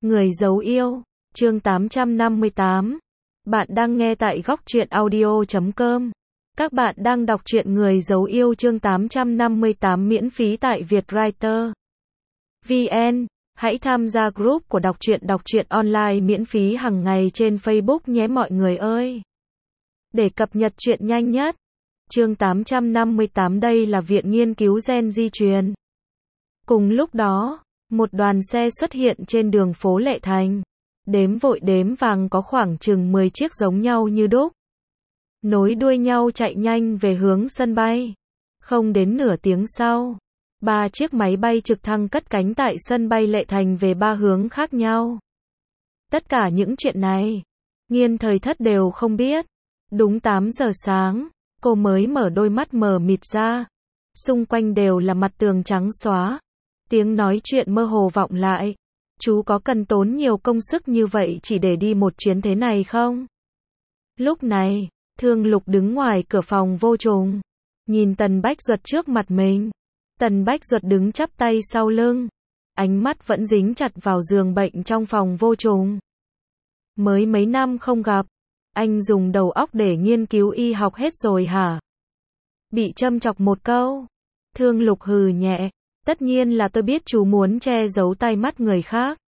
Người giấu yêu, chương 858. Bạn đang nghe tại góc truyện audio.com. Các bạn đang đọc truyện Người giấu yêu chương 858 miễn phí tại Vietwriter VN. Hãy tham gia group của đọc truyện online miễn phí hàng ngày trên Facebook nhé mọi người ơi. Để cập nhật truyện nhanh nhất. Chương 858 đây là Viện Nghiên cứu Gen di truyền. Cùng lúc đó, một đoàn xe xuất hiện trên đường phố Lệ Thành. Đếm vội đếm vàng có khoảng chừng 10 chiếc giống nhau như đúc. Nối đuôi nhau chạy nhanh về hướng sân bay. Không đến nửa tiếng sau, 3 chiếc máy bay trực thăng cất cánh tại sân bay Lệ Thành về 3 hướng khác nhau. Tất cả những chuyện này, Nghiên Thời Thất đều không biết. Đúng 8 giờ sáng, cô mới mở đôi mắt mờ mịt ra. Xung quanh đều là mặt tường trắng xóa. Tiếng nói chuyện mơ hồ vọng lại. Chú có cần tốn nhiều công sức như vậy chỉ để đi một chuyến thế này không? Lúc này, Thương Lục đứng ngoài cửa phòng vô trùng. Nhìn Tần Bách Duật trước mặt mình. Tần Bách Duật đứng chắp tay sau lưng. Ánh mắt vẫn dính chặt vào giường bệnh trong phòng vô trùng. Mới mấy năm không gặp. Anh dùng đầu óc để nghiên cứu y học hết rồi hả? Bị châm chọc một câu. Thương Lục hừ nhẹ. Tất nhiên là tôi biết chú muốn che giấu tai mắt người khác.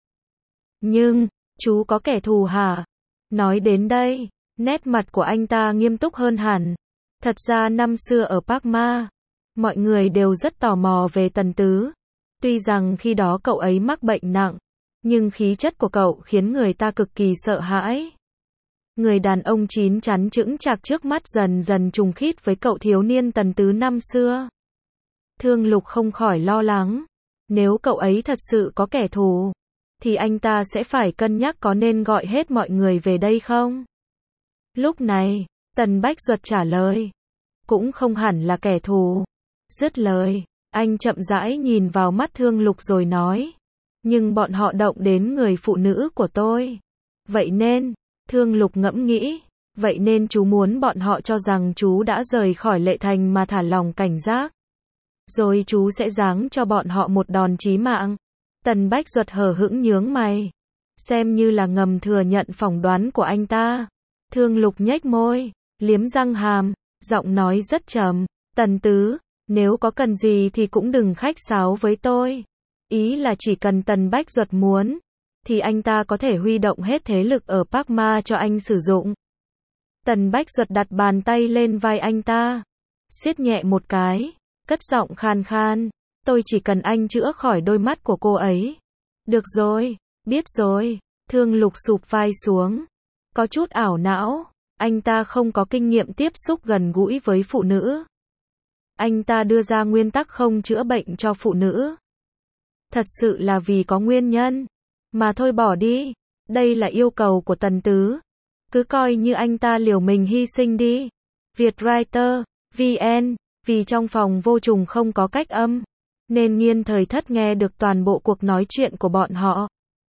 Nhưng, chú có kẻ thù hả? Nói đến đây, nét mặt của anh ta nghiêm túc hơn hẳn. Thật ra năm xưa ở Park Ma, mọi người đều rất tò mò về Tần Tứ. Tuy rằng khi đó cậu ấy mắc bệnh nặng, nhưng khí chất của cậu khiến người ta cực kỳ sợ hãi. Người đàn ông chín chắn chững chạc trước mắt dần dần trùng khít với cậu thiếu niên Tần Tứ năm xưa. Thương Lục không khỏi lo lắng. Nếu cậu ấy thật sự có kẻ thù, thì anh ta sẽ phải cân nhắc có nên gọi hết mọi người về đây không? Lúc này, Tần Bách Duật trả lời. Cũng không hẳn là kẻ thù. Dứt lời, anh chậm rãi nhìn vào mắt Thương Lục rồi nói. Nhưng bọn họ động đến người phụ nữ của tôi. Vậy nên, Thương Lục ngẫm nghĩ. Vậy nên chú muốn bọn họ cho rằng chú đã rời khỏi Lệ Thành mà thả lòng cảnh giác. Rồi chú sẽ giáng cho bọn họ một đòn chí mạng. Tần Bách Duật hờ hững nhướng mày. Xem như là ngầm thừa nhận phỏng đoán của anh ta. Thương Lục nhếch môi, liếm răng hàm, giọng nói rất trầm. Tần Tứ, nếu có cần gì thì cũng đừng khách sáo với tôi. Ý là chỉ cần Tần Bách Duật muốn, thì anh ta có thể huy động hết thế lực ở Park Ma cho anh sử dụng. Tần Bách Duật đặt bàn tay lên vai anh ta, siết nhẹ một cái. Cất giọng khan khan, tôi chỉ cần anh chữa khỏi đôi mắt của cô ấy. Được rồi, biết rồi. Thương Lục sụp vai xuống. Có chút ảo não, anh ta không có kinh nghiệm tiếp xúc gần gũi với phụ nữ. Anh ta đưa ra nguyên tắc không chữa bệnh cho phụ nữ. Thật sự là vì có nguyên nhân. Mà thôi bỏ đi, đây là yêu cầu của Tần Tứ. Cứ coi như anh ta liều mình hy sinh đi. Vietwriter VN. Vì trong phòng vô trùng không có cách âm, nên Nghiên Thời Thất nghe được toàn bộ cuộc nói chuyện của bọn họ.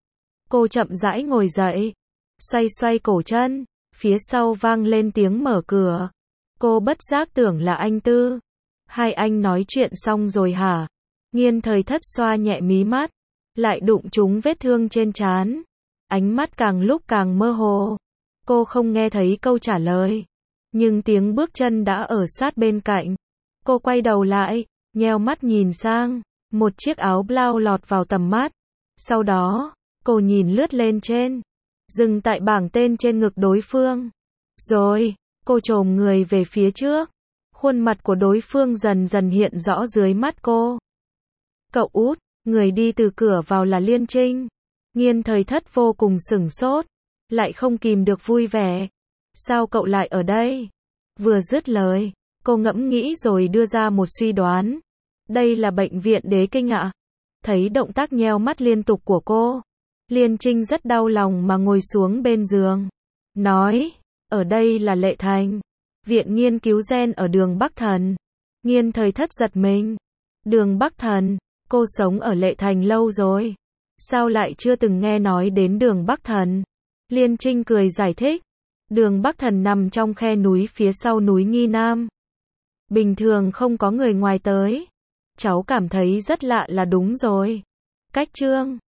Cô chậm rãi ngồi dậy, xoay xoay cổ chân, phía sau vang lên tiếng mở cửa. Cô bất giác tưởng là anh Tư. Hai anh nói chuyện xong rồi hả? Nghiên Thời Thất xoa nhẹ mí mắt, lại đụng trúng vết thương trên trán. Ánh mắt càng lúc càng mơ hồ. Cô không nghe thấy câu trả lời, nhưng tiếng bước chân đã ở sát bên cạnh. Cô quay đầu lại, nheo mắt nhìn sang, một chiếc áo blau lọt vào tầm mắt. Sau đó, cô nhìn lướt lên trên, dừng tại bảng tên trên ngực đối phương. Rồi, cô chồm người về phía trước. Khuôn mặt của đối phương dần dần hiện rõ dưới mắt cô. Cậu út, người đi từ cửa vào là Liên Trinh. Nghiên Thời Thất vô cùng sửng sốt, lại không kìm được vui vẻ. Sao cậu lại ở đây? Vừa dứt lời, cô ngẫm nghĩ rồi đưa ra một suy đoán. Đây là bệnh viện Đế Kinh ạ? Thấy động tác nheo mắt liên tục của cô, Liên Trinh rất đau lòng mà ngồi xuống bên giường. Nói, ở đây là Lệ Thành. Viện nghiên cứu gen ở đường Bắc Thần. Nghiên Thời Thất giật mình. Đường Bắc Thần, cô sống ở Lệ Thành lâu rồi. Sao lại chưa từng nghe nói đến đường Bắc Thần? Liên Trinh cười giải thích. Đường Bắc Thần nằm trong khe núi phía sau núi Nghi Nam. Bình thường không có người ngoài tới. Cháu cảm thấy rất lạ là đúng rồi. Cách chương